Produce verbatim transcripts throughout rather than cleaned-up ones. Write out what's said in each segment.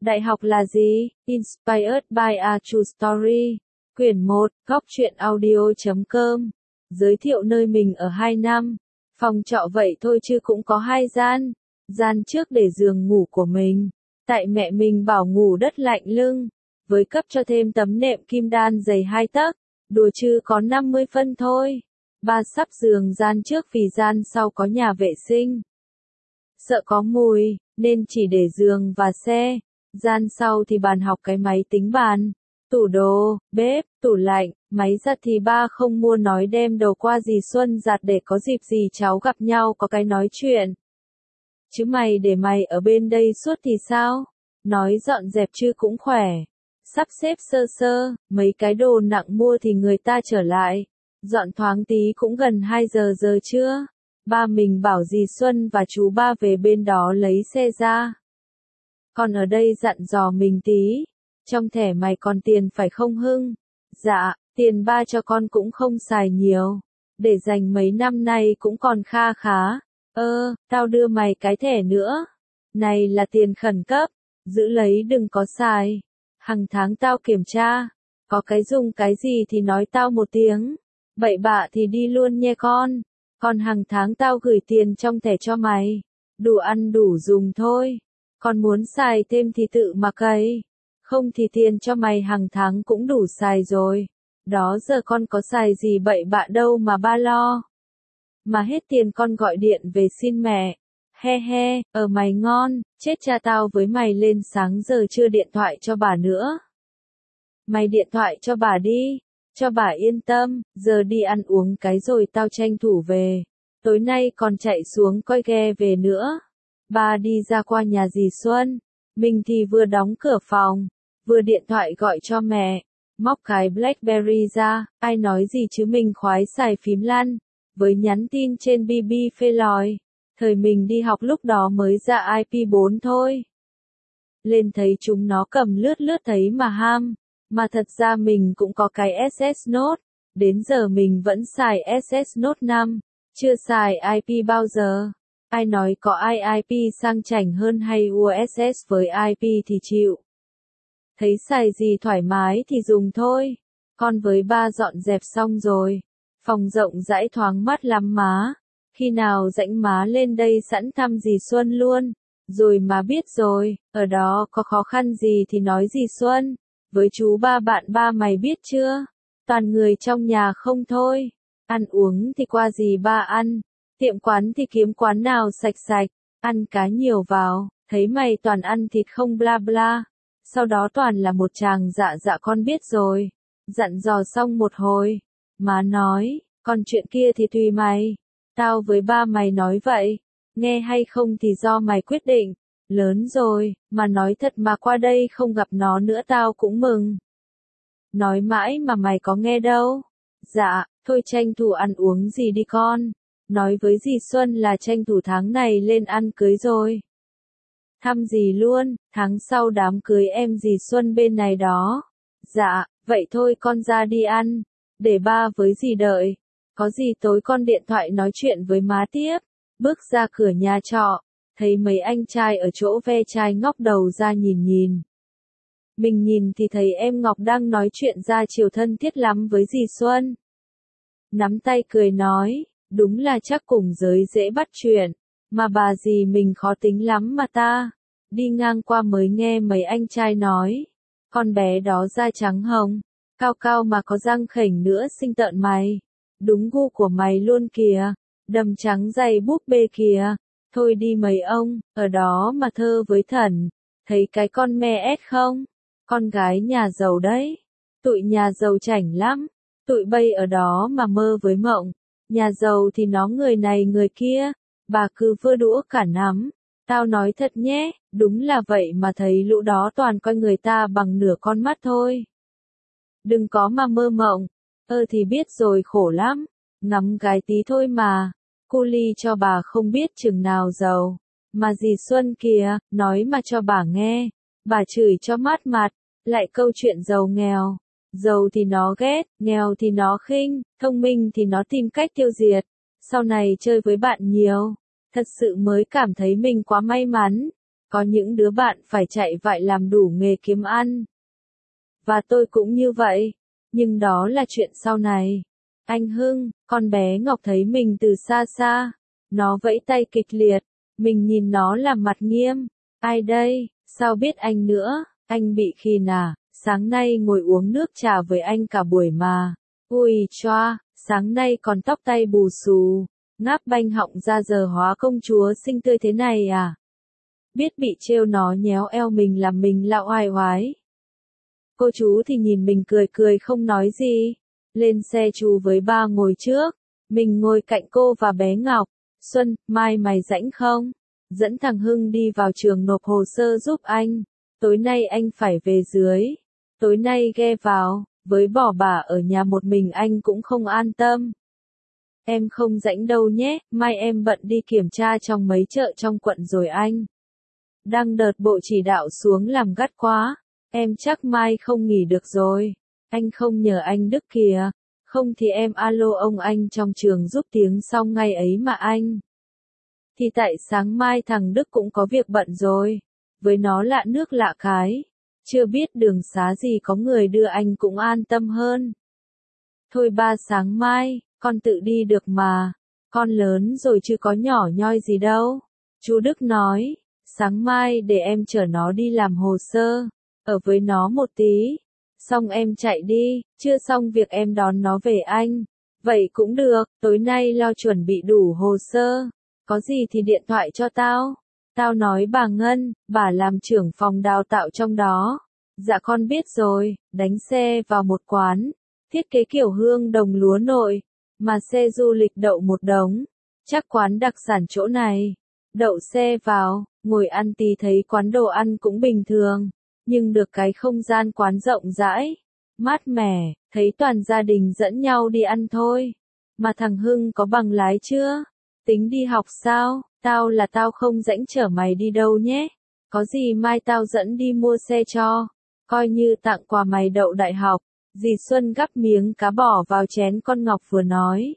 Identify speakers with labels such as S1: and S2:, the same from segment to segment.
S1: Đại học là gì? Inspired by a True Story. Quyển một, góc truyện audio chấm com. Giới thiệu nơi mình ở hai năm. Phòng trọ vậy thôi chứ cũng có hai gian. Gian trước để giường ngủ của mình. Tại mẹ mình bảo ngủ đất lạnh lưng. Với cấp cho thêm tấm nệm kim đan dày hai tấc. Đùa chứ có năm mươi phân thôi. Ba sắp giường gian trước vì gian sau có nhà vệ sinh. Sợ có mùi, nên chỉ để giường và xe. Gian sau thì bàn học cái máy tính bàn, tủ đồ, bếp, tủ lạnh, máy giặt thì ba không mua nói đem đồ qua dì Xuân giặt để có dịp gì cháu gặp nhau có cái nói chuyện. Chứ mày để mày ở bên đây suốt thì sao? Nói dọn dẹp chứ cũng khỏe. Sắp xếp sơ sơ, mấy cái đồ nặng mua thì người ta trở lại. Dọn thoáng tí cũng gần hai giờ giờ trưa. Ba mình bảo dì Xuân và chú ba về bên đó lấy xe ra. Còn ở đây dặn dò mình tí. Trong thẻ mày còn tiền phải không Hưng? Dạ, tiền ba cho con cũng không xài nhiều. Để dành mấy năm nay cũng còn kha khá. Ơ, tao đưa mày cái thẻ nữa. Này là tiền khẩn cấp. Giữ lấy đừng có xài. Hằng tháng tao kiểm tra. Có cái dùng cái gì thì nói tao một tiếng. Bậy bạ thì đi luôn nha con. Còn hàng tháng tao gửi tiền trong thẻ cho mày. Đủ ăn đủ dùng thôi. Còn muốn xài thêm thì tự mà cày. Không thì tiền cho mày hàng tháng cũng đủ xài rồi. Đó giờ con có xài gì bậy bạ đâu mà ba lo. Mà hết tiền con gọi điện về xin mẹ. He he, ở mày ngon, chết cha tao với mày lên sáng giờ chưa điện thoại cho bà nữa. Mày điện thoại cho bà đi. Cho bà yên tâm, giờ đi ăn uống cái rồi tao tranh thủ về. Tối nay còn chạy xuống coi ghe về nữa. Ba đi ra qua nhà dì Xuân. Mình thì vừa đóng cửa phòng, vừa điện thoại gọi cho mẹ. Móc cái Blackberry ra, ai nói gì chứ mình khoái xài phím lăn. Với nhắn tin trên bê bê phê lòi. Thời mình đi học lúc đó mới ra i pê bốn thôi. Lên thấy chúng nó cầm lướt lướt thấy mà ham. Mà thật ra mình cũng có cái ét ét Note. Đến giờ mình vẫn xài ét ét Note năm. Chưa xài i pê bao giờ. Ai nói có ai i pê sang chảnh hơn hay u ét ét với i pê thì chịu. Thấy xài gì thoải mái thì dùng thôi. Con với ba dọn dẹp xong rồi. Phòng rộng rãi thoáng mát lắm má. Khi nào rảnh má lên đây sẵn thăm dì Xuân luôn. Rồi má biết rồi, ở đó có khó khăn gì thì nói dì Xuân. Với chú ba bạn ba mày biết chưa? Toàn người trong nhà không thôi. Ăn uống thì qua dì ba ăn. Tiệm quán thì kiếm quán nào sạch sạch. Ăn cá nhiều vào. Thấy mày toàn ăn thịt không bla bla. Sau đó toàn là một chàng dạ dạ con biết rồi. Dặn dò xong một hồi. Má nói, còn chuyện kia thì tùy mày. Tao với ba mày nói vậy. Nghe hay không thì do mày quyết định. Lớn rồi, mà nói thật mà qua đây không gặp nó nữa tao cũng mừng. Nói mãi mà mày có nghe đâu. Dạ, thôi tranh thủ ăn uống gì đi con. Nói với dì Xuân là tranh thủ tháng này lên ăn cưới rồi. Thăm dì luôn, tháng sau đám cưới em dì Xuân bên này đó. Dạ, vậy thôi con ra đi ăn. Để ba với dì đợi. Có gì tối con điện thoại nói chuyện với má tiếp. Bước ra cửa nhà trọ. Thấy mấy anh trai ở chỗ ve chai ngóc đầu ra nhìn nhìn. Mình nhìn thì thấy em Ngọc đang nói chuyện ra chiều thân thiết lắm với dì Xuân. Nắm tay cười nói, đúng là chắc cùng giới dễ bắt chuyện, mà bà dì mình khó tính lắm mà ta. Đi ngang qua mới nghe mấy anh trai nói, con bé đó da trắng hồng, cao cao mà có răng khểnh nữa xinh tợn mày. Đúng gu của mày luôn kìa, đầm trắng dày búp bê kìa. Thôi đi mấy ông, ở đó mà thơ với thần. Thấy cái con me ét không? Con gái nhà giàu đấy. Tụi nhà giàu chảnh lắm. Tụi bay ở đó mà mơ với mộng. Nhà giàu thì nó người này người kia. Bà cứ vơ đũa cả nắm. Tao nói thật nhé, đúng là vậy mà thấy lũ đó toàn coi người ta bằng nửa con mắt thôi. Đừng có mà mơ mộng. Ơ thì biết rồi khổ lắm. Ngắm gái tí thôi mà. Cô ly cho bà không biết chừng nào giàu. Mà dì Xuân kìa, nói mà cho bà nghe. Bà chửi cho mát mặt. Lại câu chuyện giàu nghèo. Giàu thì nó ghét, nghèo thì nó khinh, thông minh thì nó tìm cách tiêu diệt. Sau này chơi với bạn nhiều. Thật sự mới cảm thấy mình quá may mắn. Có những đứa bạn phải chạy vại làm đủ nghề kiếm ăn. Và tôi cũng như vậy. Nhưng đó là chuyện sau này. Anh Hưng, con bé Ngọc thấy mình từ xa xa. Nó vẫy tay kịch liệt. Mình nhìn nó làm mặt nghiêm. Ai đây? Sao biết anh nữa? Anh bị khìn à? Sáng nay ngồi uống nước trà với anh cả buổi mà. Ui choa, sáng nay còn tóc tay bù xù. Ngáp banh họng ra giờ hóa công chúa xinh tươi thế này à? Biết bị trêu nó nhéo eo mình làm mình lạo oai oái. Cô chú thì nhìn mình cười cười không nói gì. Lên xe chú với ba ngồi trước. Mình ngồi cạnh cô và bé Ngọc. Xuân, mai mày rảnh không? Dẫn thằng Hưng đi vào trường nộp hồ sơ giúp anh. Tối nay anh phải về dưới. Tối nay ghe vào, với bỏ bà ở nhà một mình anh cũng không an tâm. Em không rảnh đâu nhé, mai em bận đi kiểm tra trong mấy chợ trong quận rồi anh. Đang đợt bộ chỉ đạo xuống làm gắt quá. Em chắc mai không nghỉ được rồi. Anh không nhờ anh Đức kìa. Không thì em alo ông anh trong trường giúp tiếng xong ngay ấy mà anh. Thì tại sáng mai thằng Đức cũng có việc bận rồi. Với nó lạ nước lạ cái. Chưa biết đường xá gì có người đưa anh cũng an tâm hơn. Thôi ba sáng mai, con tự đi được mà. Con lớn rồi chứ có nhỏ nhoi gì đâu. Chú Đức nói, sáng mai để em chở nó đi làm hồ sơ. Ở với nó một tí. Xong em chạy đi, chưa xong việc em đón nó về anh. Vậy cũng được, tối nay lo chuẩn bị đủ hồ sơ. Có gì thì điện thoại cho tao. Tao nói bà Ngân, bà làm trưởng phòng đào tạo trong đó. Dạ con biết rồi, đánh xe vào một quán. Thiết kế kiểu hương đồng lúa nội. Mà xe du lịch đậu một đống. Chắc quán đặc sản chỗ này. Đậu xe vào, ngồi ăn tí thấy quán đồ ăn cũng bình thường. Nhưng được cái không gian quán rộng rãi. Mát mẻ, thấy toàn gia đình dẫn nhau đi ăn thôi. Mà thằng Hưng có bằng lái chưa? Tính đi học sao? Tao là tao không rảnh chở mày đi đâu nhé. Có gì mai tao dẫn đi mua xe cho. Coi như tặng quà mày đậu đại học. Dì Xuân gắp miếng cá bò vào chén con Ngọc vừa nói.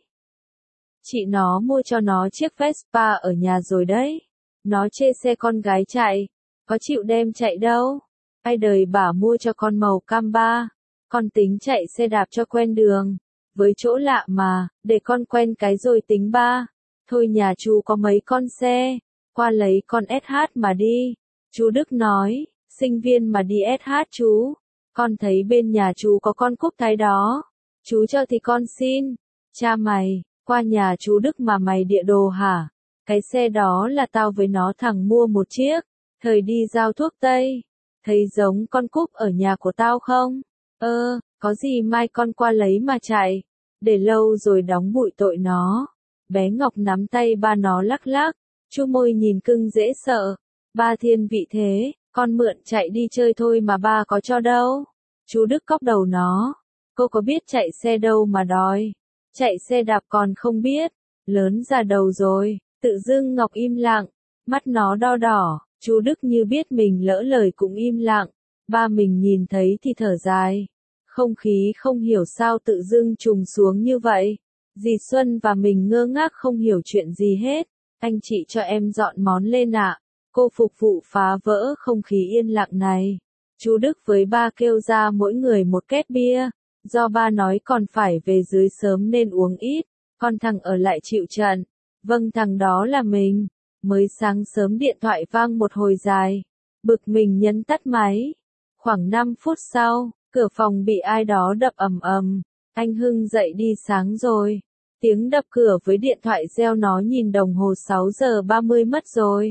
S1: Chị nó mua cho nó chiếc Vespa ở nhà rồi đấy. Nó chê xe con gái chạy. Có chịu đem chạy đâu. Ai đời bảo mua cho con màu cam ba. Con tính chạy xe đạp cho quen đường. Với chỗ lạ mà, để con quen cái rồi tính ba. Thôi nhà chú có mấy con xe. Qua lấy con ét hát mà đi. Chú Đức nói, sinh viên mà đi ét hát chú. Con thấy bên nhà chú có con Cúc Thái đó. Chú cho thì con xin. Cha mày, qua nhà chú Đức mà mày địa đồ hả? Cái xe đó là tao với nó thằng mua một chiếc. Thời đi giao thuốc Tây. Thấy giống con Cúc ở nhà của tao không? Ơ, có gì mai con qua lấy mà chạy. Để lâu rồi đóng bụi tội nó. Bé Ngọc nắm tay ba nó lắc lắc. Chu môi nhìn cưng dễ sợ. Ba thiên vị thế, con mượn chạy đi chơi thôi mà ba có cho đâu. Chú Đức cóc đầu nó. Cô có biết chạy xe đâu mà đòi. Chạy xe đạp còn không biết. Lớn già đầu rồi. Tự dưng Ngọc im lặng. Mắt nó đo đỏ. Chú Đức như biết mình lỡ lời cũng im lặng. Ba mình nhìn thấy thì thở dài. Không khí không hiểu sao tự dưng trùng xuống như vậy. Dì Xuân và mình ngơ ngác không hiểu chuyện gì hết. Anh chị cho em dọn món lên ạ. Cô phục vụ phá vỡ không khí yên lặng này. Chú Đức với ba kêu ra mỗi người một két bia. Do ba nói còn phải về dưới sớm nên uống ít. Con thằng ở lại chịu trận. Vâng thằng đó là mình. Mới sáng sớm điện thoại vang một hồi dài. Bực mình nhấn tắt máy. Khoảng năm phút sau, cửa phòng bị ai đó đập ầm ầm. Anh Hưng dậy đi sáng rồi. Tiếng đập cửa với điện thoại reo nó nhìn đồng hồ sáu giờ ba mươi mất rồi.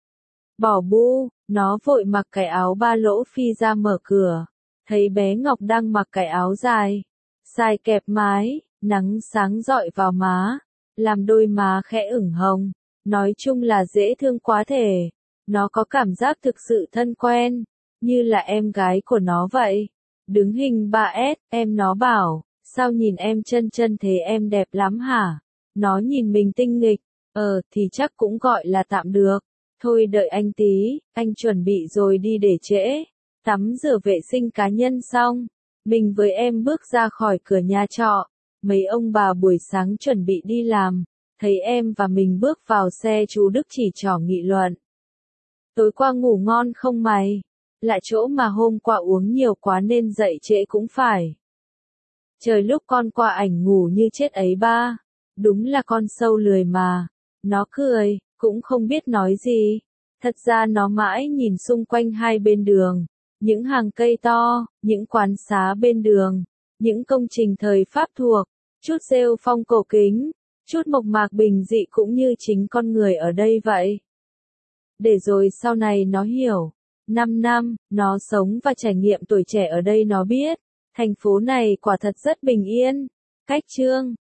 S1: Bỏ bu, nó vội mặc cái áo ba lỗ phi ra mở cửa. Thấy bé Ngọc đang mặc cái áo dài. Dài kẹp mái, nắng sáng rọi vào má. Làm đôi má khẽ ửng hồng. Nói chung là dễ thương quá thể. Nó có cảm giác thực sự thân quen. Như là em gái của nó vậy. Đứng hình ba ét, em nó bảo. Sao nhìn em chân chân thế em đẹp lắm hả? Nó nhìn mình tinh nghịch. Ờ thì chắc cũng gọi là tạm được. Thôi đợi anh tí, anh chuẩn bị rồi đi để trễ. Tắm rửa vệ sinh cá nhân xong. Mình với em bước ra khỏi cửa nhà trọ. Mấy ông bà buổi sáng chuẩn bị đi làm. Thấy em và mình bước vào xe chú Đức chỉ trỏ nghị luận. Tối qua ngủ ngon không mày? Lại chỗ mà hôm qua uống nhiều quá nên dậy trễ cũng phải. Trời lúc con qua ảnh ngủ như chết ấy ba. Đúng là con sâu lười mà. Nó cười, cũng không biết nói gì. Thật ra nó mãi nhìn xung quanh hai bên đường. Những hàng cây to, những quán xá bên đường, những công trình thời Pháp thuộc, chút rêu phong cổ kính, chút mộc mạc bình dị cũng như chính con người ở đây vậy. Để rồi sau này nó hiểu. Năm năm, nó sống và trải nghiệm tuổi trẻ ở đây nó biết. Thành phố này quả thật rất bình yên. Cách Trương